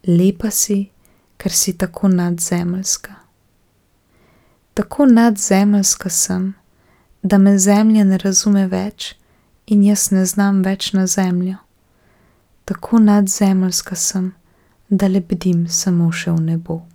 Lepa si, ker si tako nadzemeljska. Tako nadzemeljska sem, da me zemlja ne razume več in jaz ne znam več na zemljo. Tako nadzemeljska sem, da lebdim samo še v nebo.